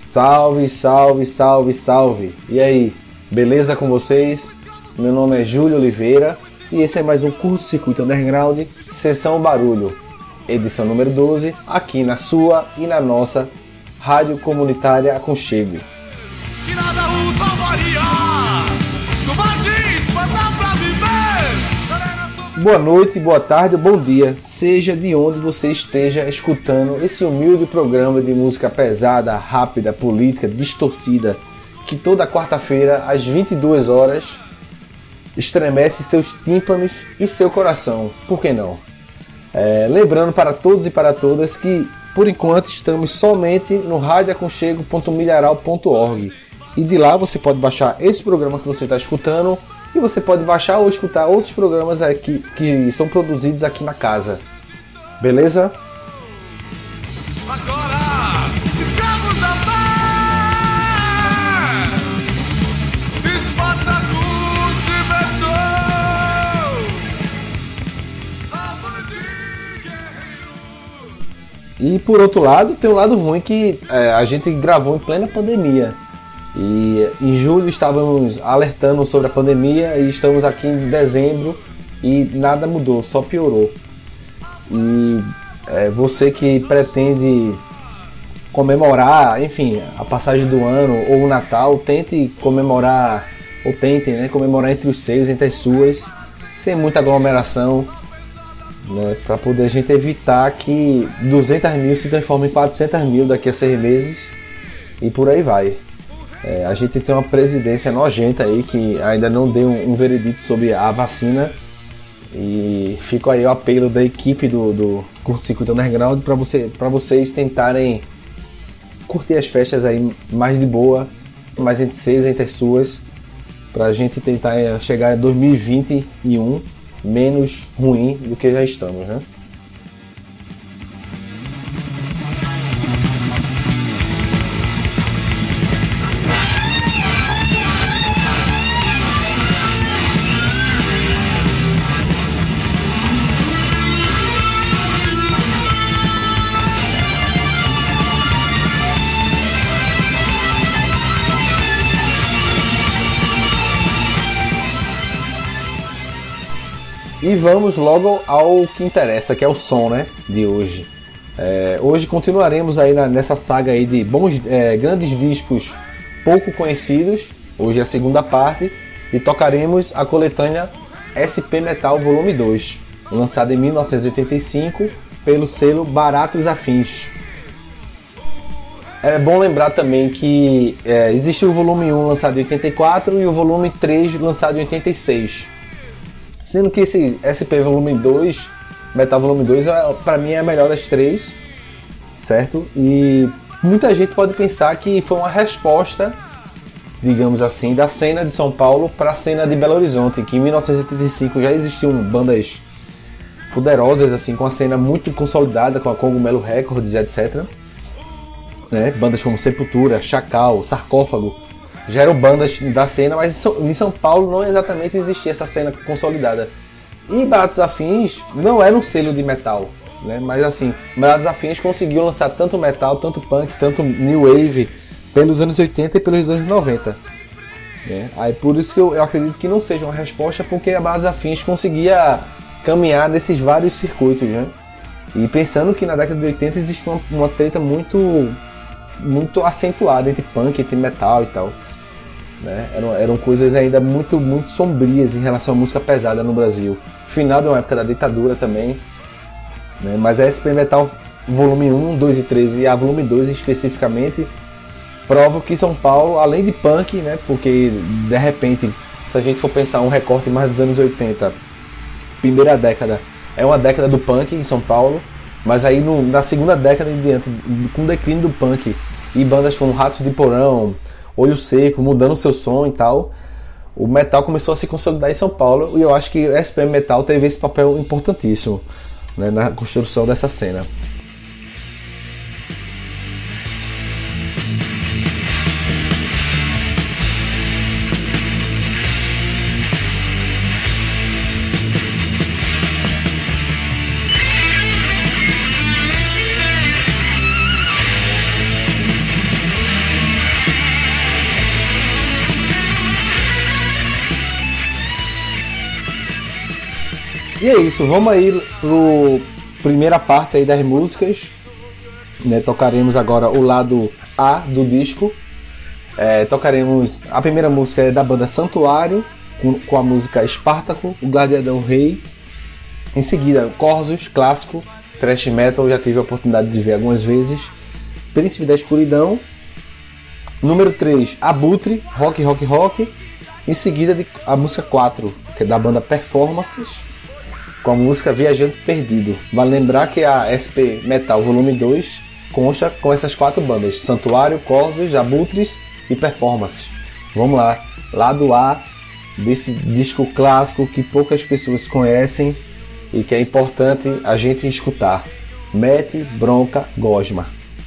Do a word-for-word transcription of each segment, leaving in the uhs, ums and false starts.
Salve, salve, salve, salve! E aí, beleza com vocês? Meu nome é Júlio Oliveira e esse é mais um Curto Circuito Underground, Sessão Barulho, edição número doze, aqui na sua e na nossa Rádio Comunitária Aconchego. Que nada o salvaria, covardes, matar pra viver. Boa noite, boa tarde, bom dia, seja de onde você esteja escutando esse humilde programa de música pesada, rápida, política, distorcida, que toda quarta-feira, às vinte e duas horas, estremece seus tímpanos e seu coração, por que não? É, lembrando para todos e para todas que, por enquanto, estamos somente no rádio aconchego ponto milharal ponto org e de lá você pode baixar esse programa que você está escutando e você pode baixar ou escutar outros programas aqui que são produzidos aqui na casa. Beleza? Agora, escravos da fé, Espartacus libertou a banda guerreiro. E por outro lado, tem um lado ruim que é, a gente gravou em plena pandemia. E em julho estávamos alertando sobre a pandemia e estamos aqui em dezembro e nada mudou, só piorou. E é, você que pretende comemorar, enfim, a passagem do ano ou o Natal, tente comemorar, ou tentem, né, comemorar entre os seus, entre as suas, sem muita aglomeração, né, para poder a gente evitar que duzentos mil se transformem em quatrocentos mil daqui a seis meses e por aí vai. É, a gente tem uma presidência nojenta aí que ainda não deu um, um veredito sobre a vacina e fica aí o apelo da equipe do, do Curto Circuito Underground para você, para vocês tentarem curtir as festas aí mais de boa, mais entre seis, entre as suas, para a gente tentar chegar a dois mil e vinte e um menos ruim do que já estamos, né? E vamos logo ao que interessa, que é o som, né, de hoje. É, hoje continuaremos aí na, nessa saga aí de bons, é, grandes discos pouco conhecidos. Hoje é a segunda parte e tocaremos a coletânea S P Metal Volume dois, lançada em mil novecentos e oitenta e cinco pelo selo Baratos Afins. É bom lembrar também que é, existe o volume um lançado em oitenta e quatro e o volume três lançado em oitenta e seis. Sendo que esse S P Volume dois, Metal Volume dois, para mim é a melhor das três, certo? E muita gente pode pensar que foi uma resposta, digamos assim, da cena de São Paulo para a cena de Belo Horizonte, que em mil novecentos e oitenta e cinco já existiam bandas poderosas, assim, com a cena muito consolidada, com a Cogumelo Records, etcétera. Né? Bandas como Sepultura, Chacal, Sarcófago, já eram bandas da cena, mas em São Paulo não exatamente existia essa cena consolidada. E Baratos Afins não era um selo de metal, né? Mas assim, Baratos Afins conseguiu lançar tanto metal, tanto punk, tanto new wave pelos anos oitenta e pelos anos noventa. Né? Aí por isso que eu, eu acredito que não seja uma resposta, porque a Baratos Afins conseguia caminhar nesses vários circuitos, né? E pensando que na década de oitenta existe uma, uma treta muito, muito acentuada entre punk, entre metal e tal. Né? Eram, eram coisas ainda muito, muito sombrias em relação à música pesada no Brasil. Final de uma época da ditadura também, né? Mas a S P Metal Volume um, dois e três e a Volume dois especificamente provam que São Paulo, além de punk, né? Porque de repente, se a gente for pensar um recorte mais dos anos oitenta, primeira década é uma década do punk em São Paulo, mas aí no, na segunda década em diante, com o declínio do punk e bandas como Ratos de Porão, Olho Seco, mudando o seu som e tal, o metal começou a se consolidar em São Paulo e eu acho que o S P M Metal teve esse papel importantíssimo, né, na construção dessa cena. E é isso, vamos aí pro primeira parte aí das músicas, né? Tocaremos agora o lado A do disco. É, tocaremos a primeira música é da banda Santuário, com, com a música Espartaco, o Gladiador Rei. Em seguida, Corsos, clássico, thrash metal, já tive a oportunidade de ver algumas vezes. Príncipe da Escuridão. Número três, Abutre, rock, rock, rock. Em seguida, a música quatro, que é da banda Performances, com a música Viajante Perdido. Vale lembrar que a S P Metal Volume dois consta com essas quatro bandas: Santuário, Corsos, Abutres e Performances. Vamos lá, lado A desse disco clássico que poucas pessoas conhecem e que é importante a gente escutar. Mete Bronca Gosma.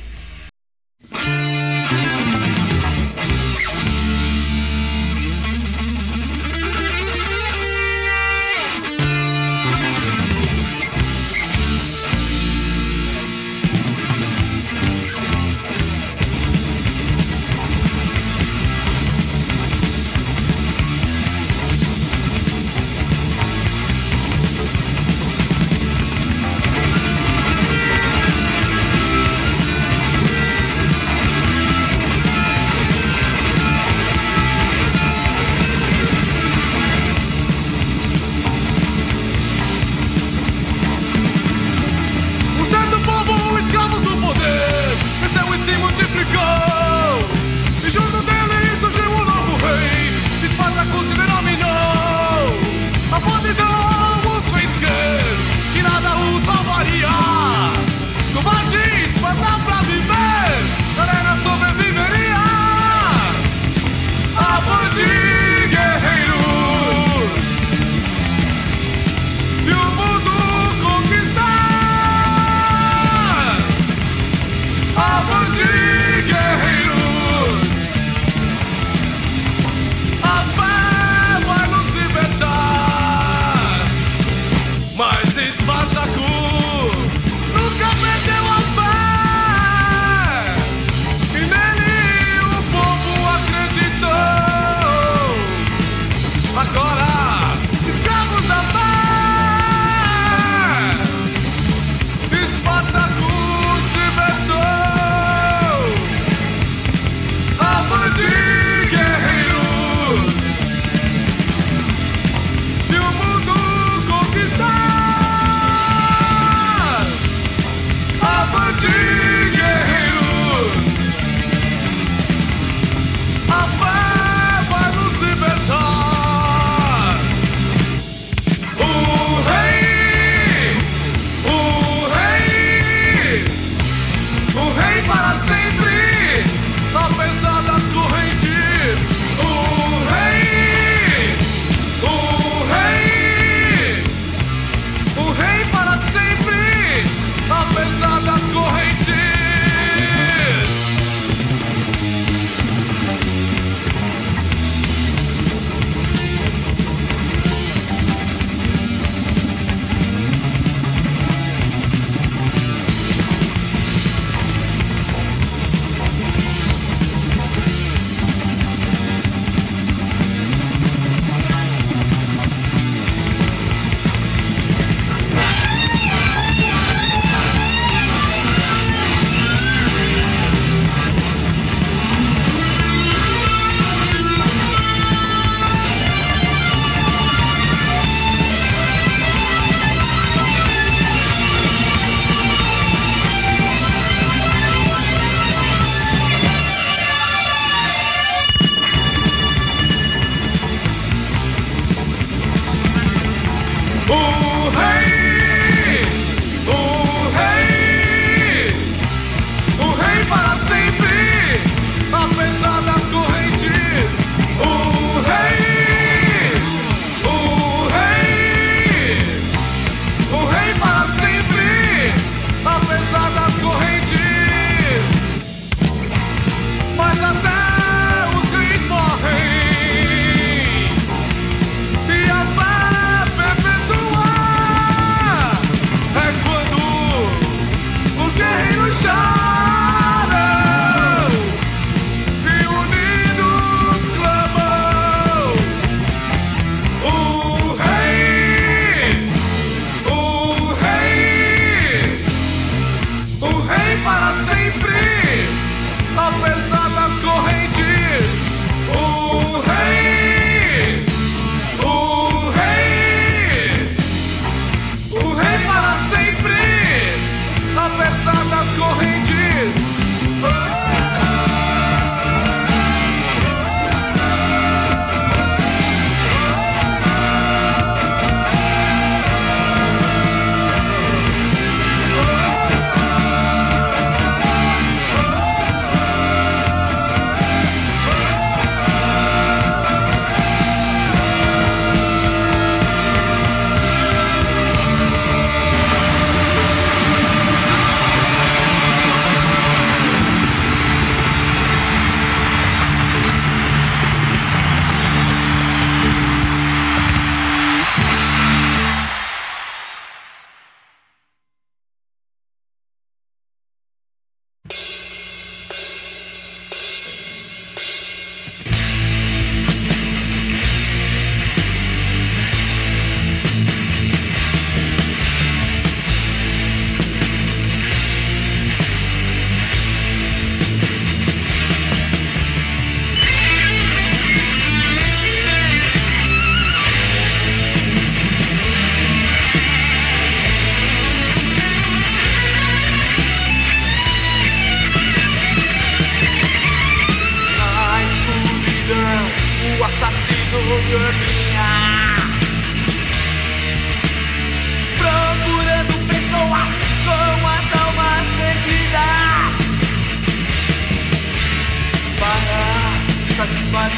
Um certo povo, escravos do poder, cresceu e se multiplicou. E junto dele surgiu um novo rei, Espartaco se denominou. A podridão os fez crer que nada os salvaria. Covardes, matar pra viver, na arena sobreviveria. Avante, guerreiros, e o mundo conquistar. Avante, guerreiros, a fé vai nos libertar. Mas Espartaco nunca perdeu a fé, e nele o povo acreditou. Agora, escravos da fé, Espartaco os libertou. Avante, guerreiros, e o mundo conquistar.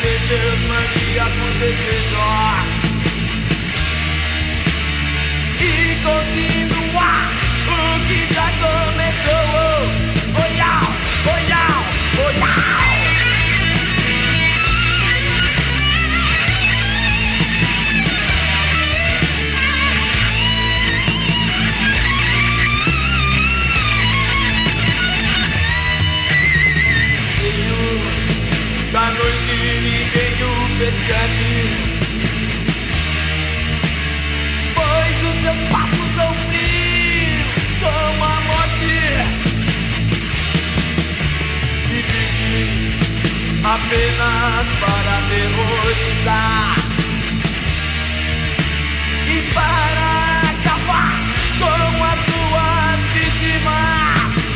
satisfazer seus maníacos desejos e continuar o que já começou. Olhar, olhar, olhar. Da noite ninguém o percebe, pois os seus passos são frios como a morte, e vive apenas para aterrorizar e para acabar com as suas vítimas.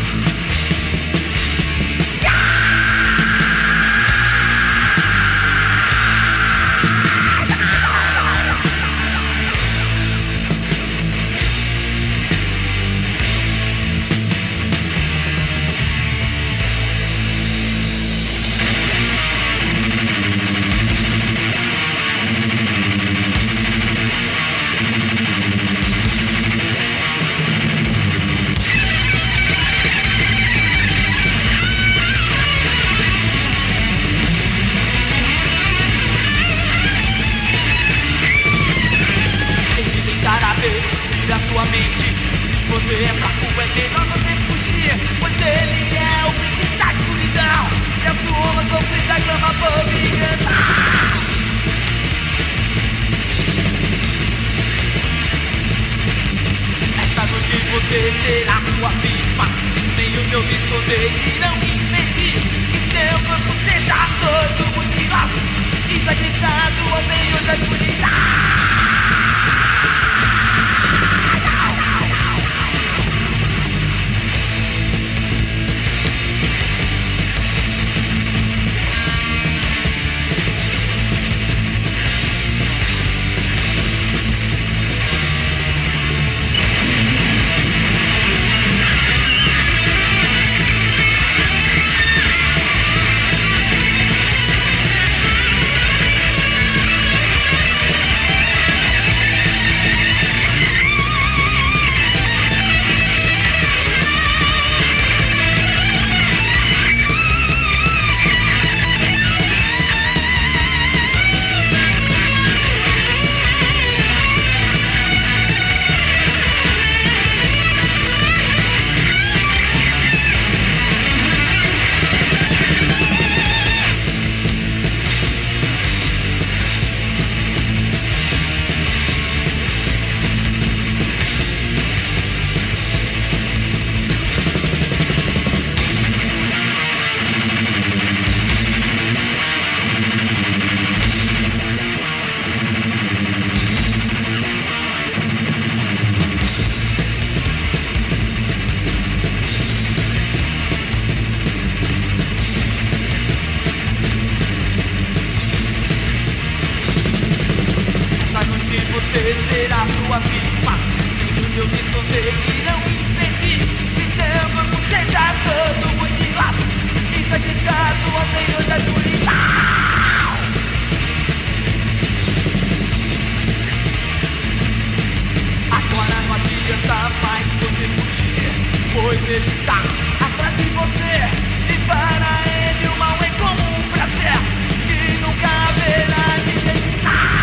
Sua mente, se você é fraco, é melhor você fugir, pois ele é o príncipe da escuridão e a sua alma sofrida clama por vingança. Esta noite você será sua vítima, nem os deuses conseguirão impedir que seu corpo seja todo mutilado e sacrificado ao Senhor da escuridão. Você será sua vítima, nem os deuses conseguirão impedir que seu corpo seja todo mutilado e sacrificado ao Senhor da escuridão. Agora não adianta mais você fugir, pois ele está atrás de você e para ele o mal é como um prazer que nunca haverá de terminar.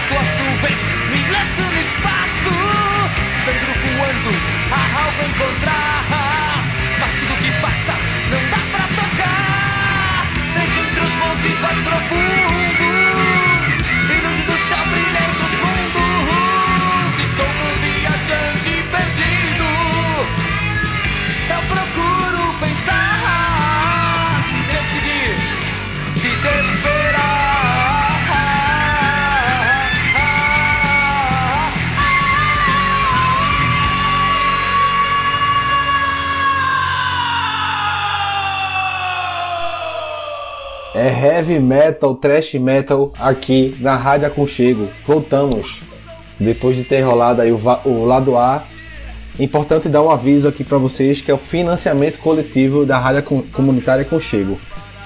Traço as nuvens, me lanço no espaço, sangro voando, a alma encontrar. Mas tudo que passa não dá pra tocar. Vejo entre os montes mais profundos, e longe do céu brilha entre os mundos. E como um viajante perdido, eu procuro pensar. Se Deus seguir, se Deus esperar. É heavy metal, thrash metal aqui na Rádio Aconchego. Voltamos depois de ter rolado aí o, o lado A. Importante dar um aviso aqui para vocês que é o financiamento coletivo da Rádio Comunitária Aconchego.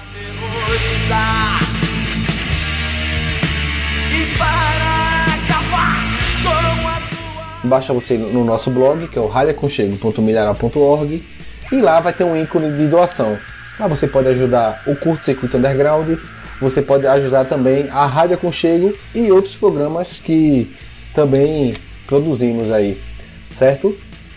Basta você ir no nosso blog, que é o rádio aconchego ponto milharal ponto org, e lá vai ter um ícone de doação. Lá você pode ajudar o Curto Circuito Underground, você pode ajudar também a Rádio Aconchego e outros programas que também produzimos aí, certo?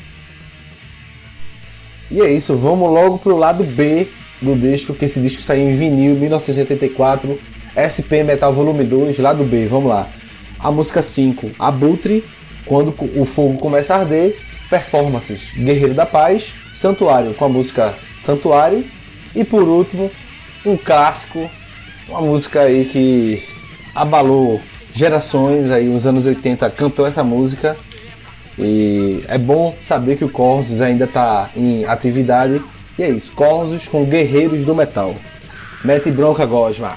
E é isso, vamos logo pro lado B do disco, que esse disco saiu em vinil em mil novecentos e oitenta e quatro, S P Metal Volume dois, lado B, vamos lá. A música cinco, Abutre, Quando o Fogo Começa a Arder, Performances, Guerreiro da Paz, Santuário, com a música Santuário, e por último, um clássico, uma música aí que abalou gerações, aí nos anos oitenta cantou essa música, e é bom saber que o Corsos ainda está em atividade, e é isso, Corsos com Guerreiros do Metal. Mete bronca, Gosma!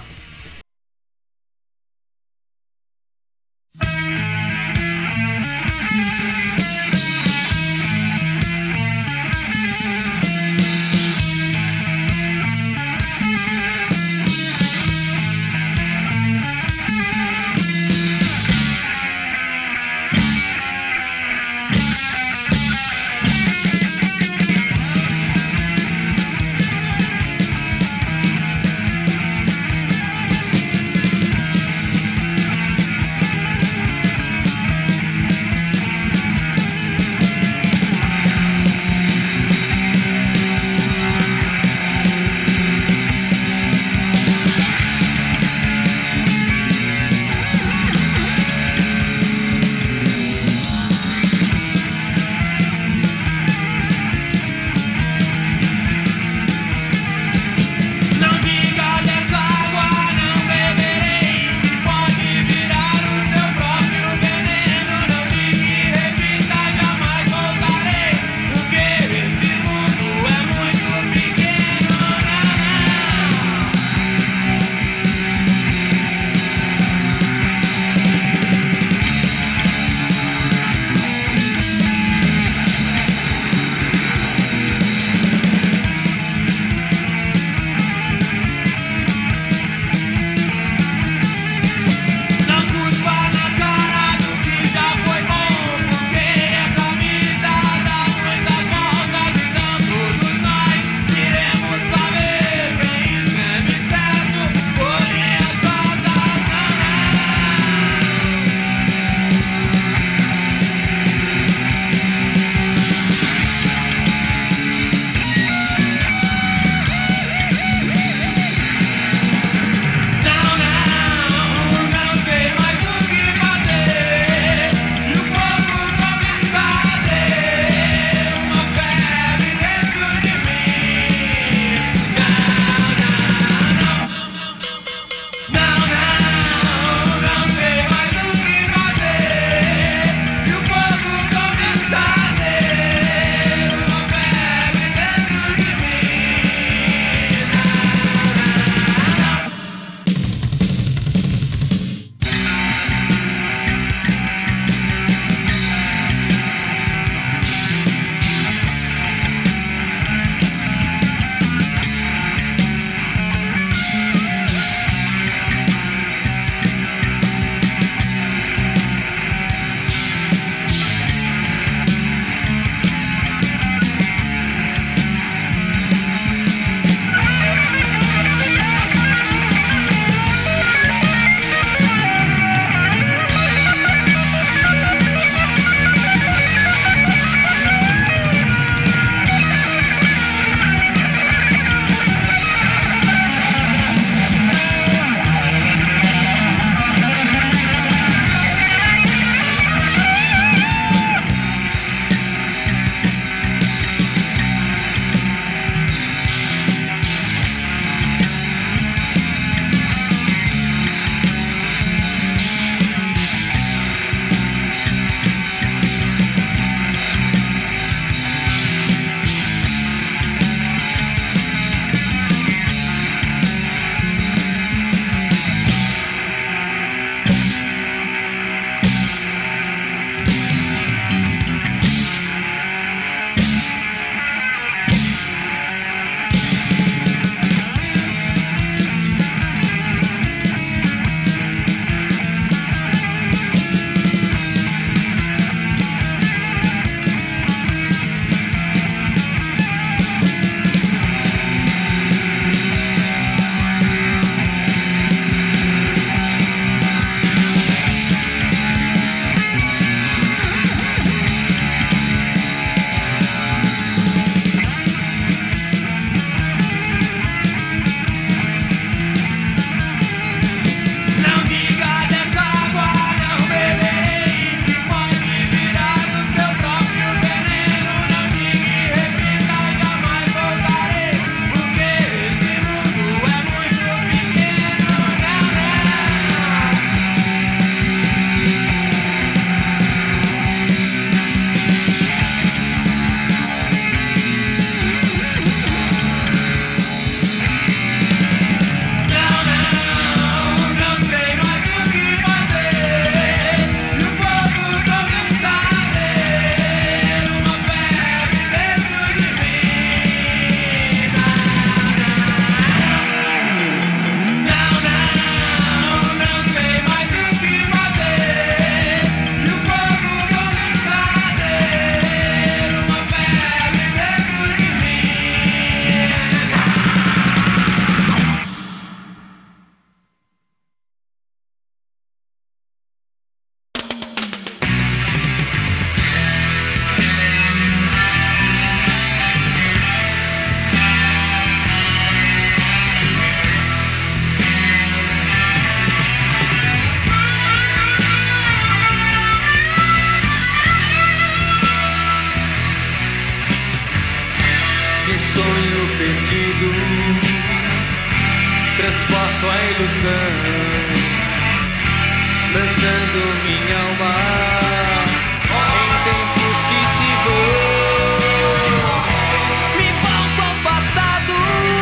lançando minha alma em tempos que se vão. Me volto ao passado,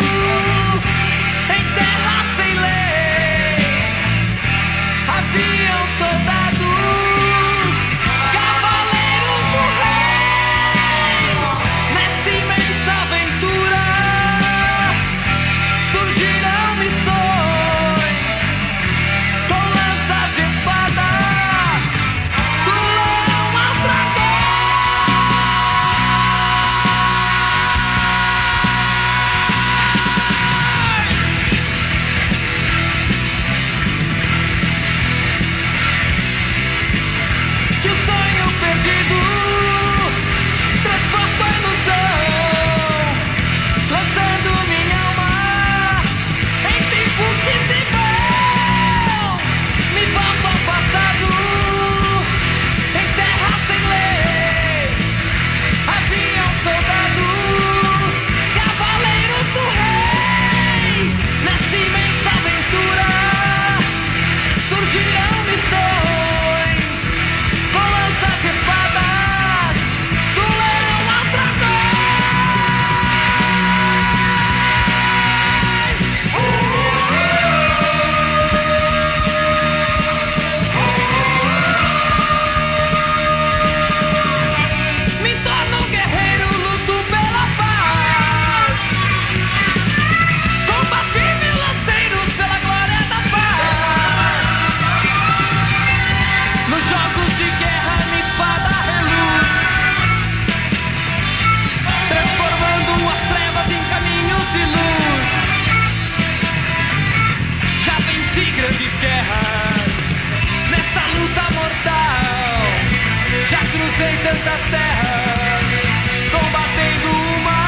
em terra sem lei. Haviam soldados, cavaleiros do rei. Nesta imensa aventura surgirão missões com lanças e espadas, do leão aos dragões. Que o sonho perdido transporta a ilusão, lançando minha alma em tempos que se vão. Me volto ao passado, em terra sem lei. Haviam soldados, cavaleiros do rei. Nesta imensa aventura surgirão missões com lanças e espadas, do leão aos dragões. Me torno um guerreiro, luto pela paz. Combati mil lanceiros pela glória da paz. Nos jogos de guerra minha espada reluz, transformando as trevas em caminhos de luz. Já venci grandes guerras nesta luta mortal. Já cruzei tantas terras combatendo o mal.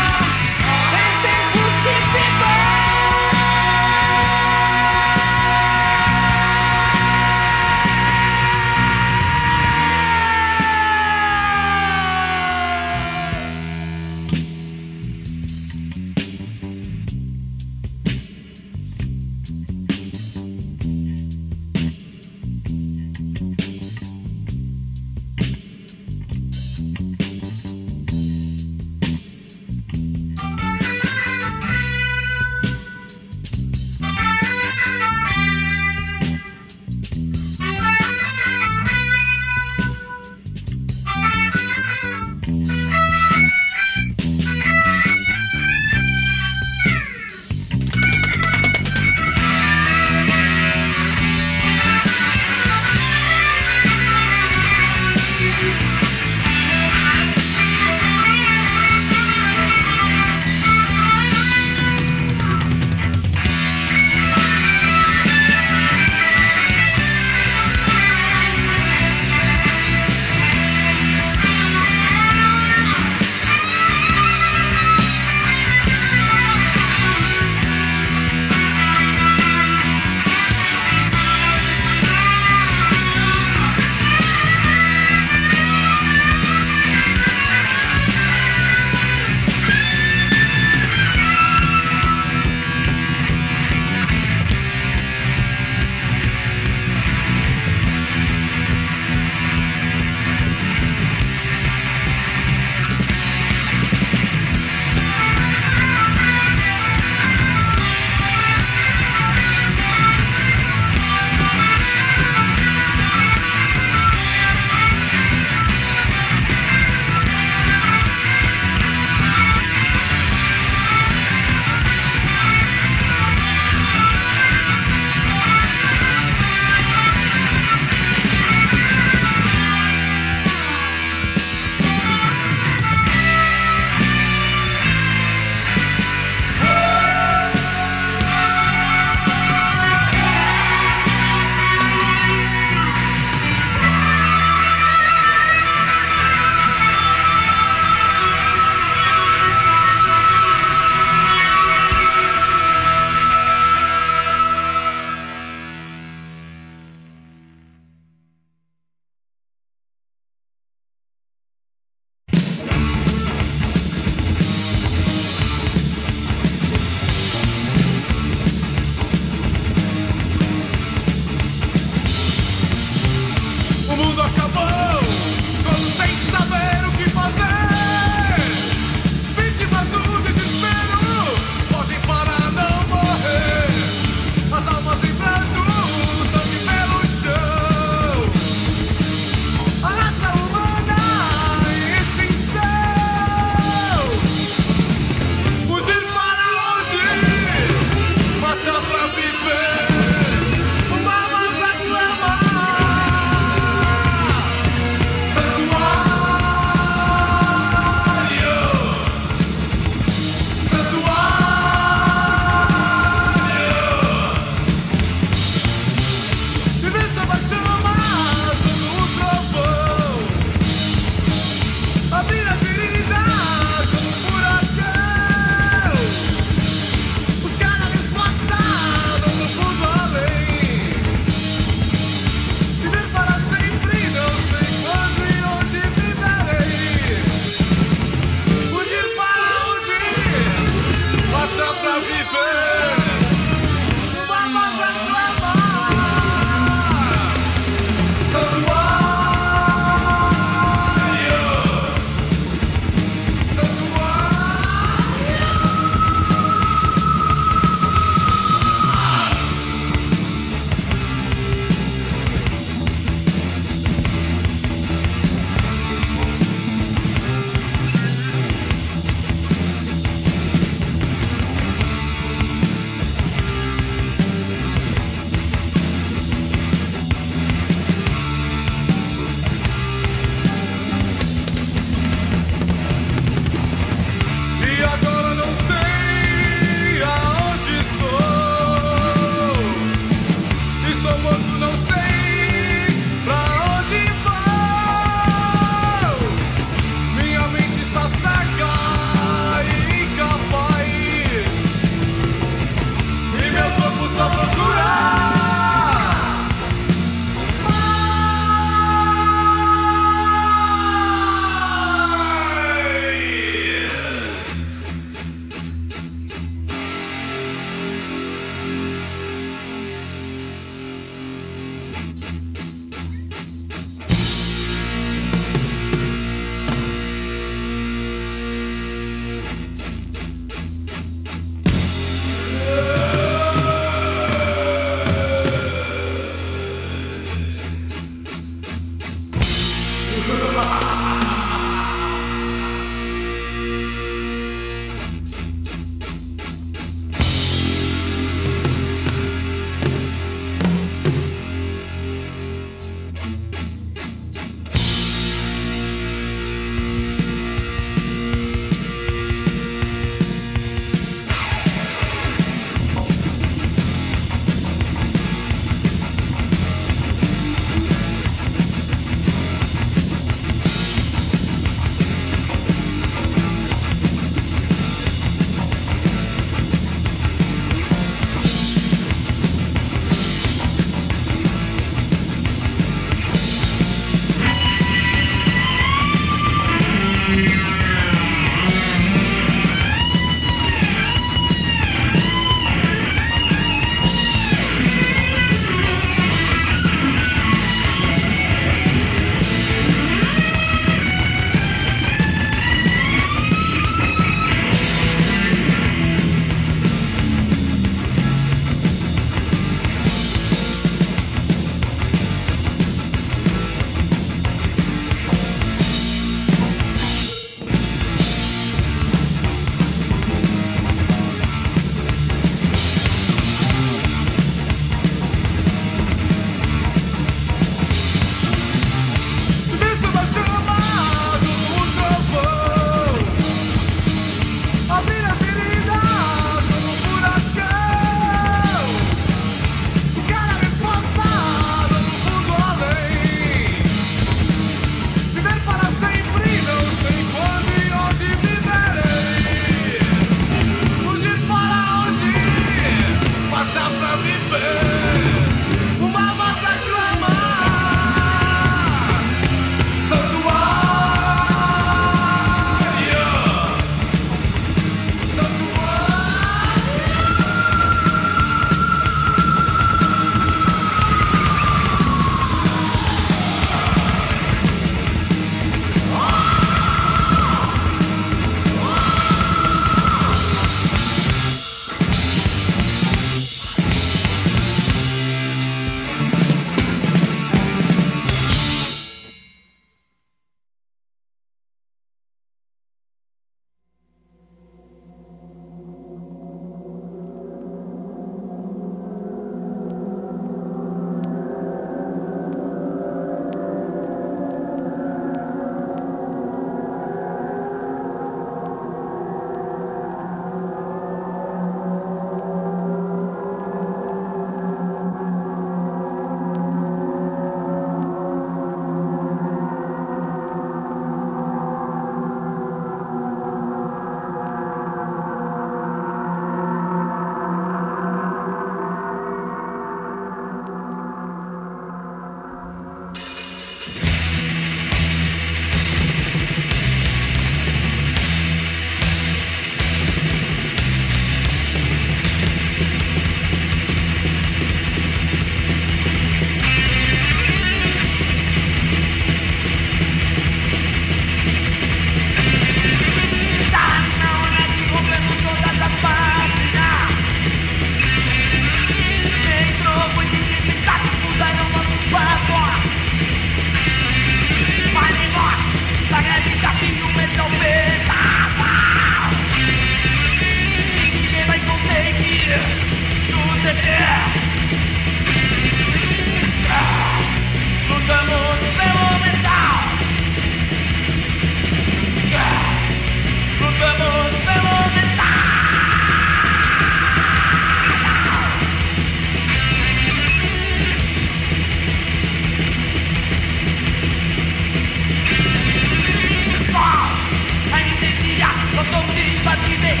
rapidez.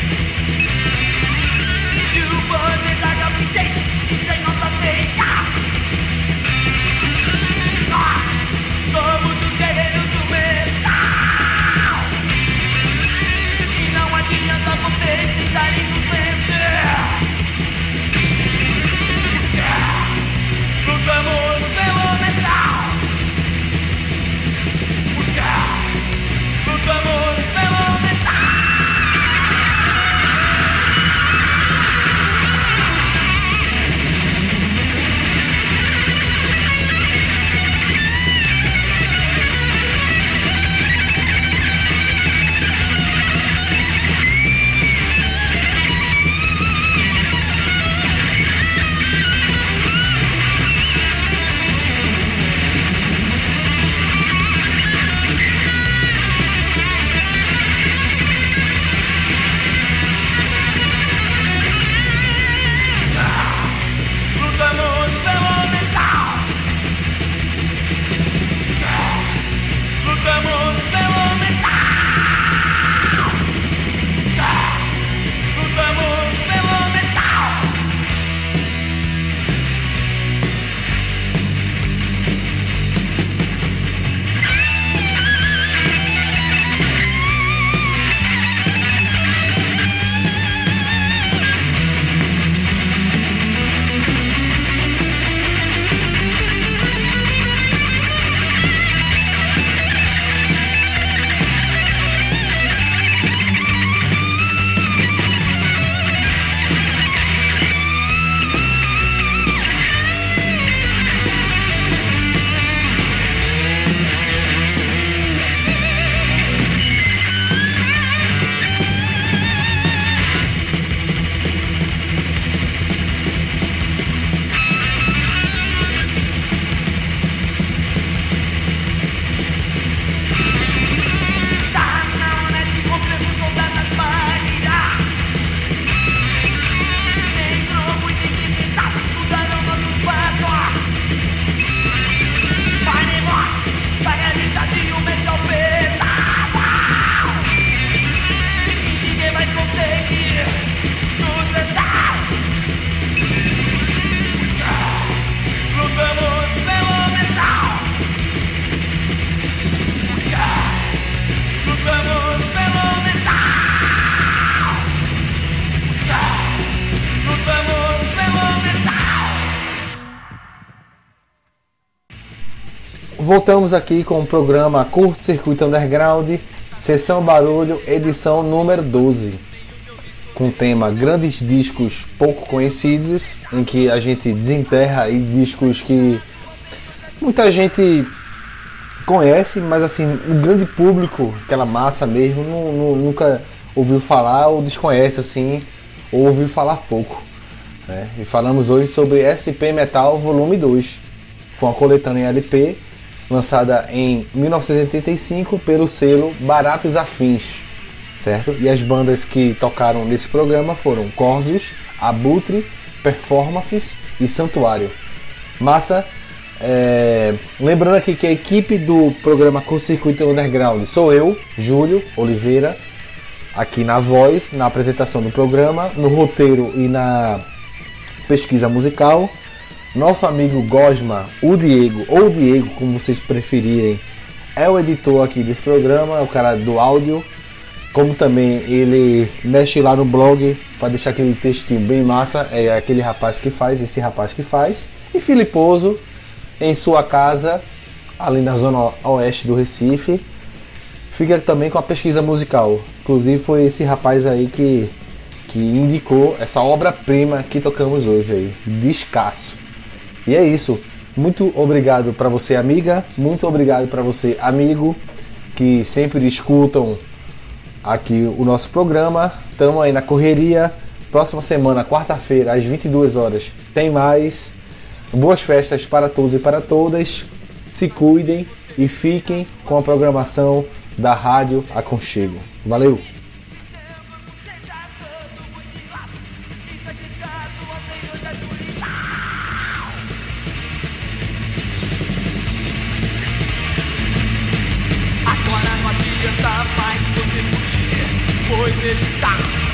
E o poder da rapidez e sem nossa feia. Nós somos os guerreiros do metal. E não adianta vocês tentarem nos vencer. Lutamos pelo metal. Lutamos pelo metal. Voltamos aqui com o programa Curto Circuito Underground, Sessão Barulho, edição número doze, com o tema Grandes Discos Pouco Conhecidos, em que a gente desenterra aí discos que muita gente conhece, mas assim, o grande público, aquela massa mesmo, não, não, nunca ouviu falar ou desconhece assim, ou ouviu falar pouco, né? E falamos hoje sobre S P Metal Volume dois, foi uma coletânea em L P, lançada em mil novecentos e oitenta e cinco pelo selo Baratos Afins, certo? E as bandas que tocaram nesse programa foram Corsos, Abutre, Performances e Santuário. Massa! É... Lembrando aqui que a equipe do programa Curto Circuito Underground sou eu, Júlio Oliveira, aqui na voz, na apresentação do programa, no roteiro e na pesquisa musical. Nosso amigo Gosma, o Diego, ou Diego, como vocês preferirem, é o editor aqui desse programa, é o cara do áudio. Como também ele mexe lá no blog para deixar aquele textinho bem massa, é aquele rapaz que faz, esse rapaz que faz. E Filiposo, em sua casa, ali na zona oeste do Recife, fica também com a pesquisa musical. Inclusive foi esse rapaz aí que, que indicou essa obra-prima que tocamos hoje aí, Descasso. E é isso, muito obrigado para você, amiga, muito obrigado para você, amigo, que sempre escutam aqui o nosso programa. Estamos aí na correria. Próxima semana, quarta-feira, às vinte e duas horas, tem mais. Boas festas para todos e para todas. Se cuidem e fiquem com a programação da Rádio Aconchego. Valeu! Agora não adianta mais você fugir, pois ele está.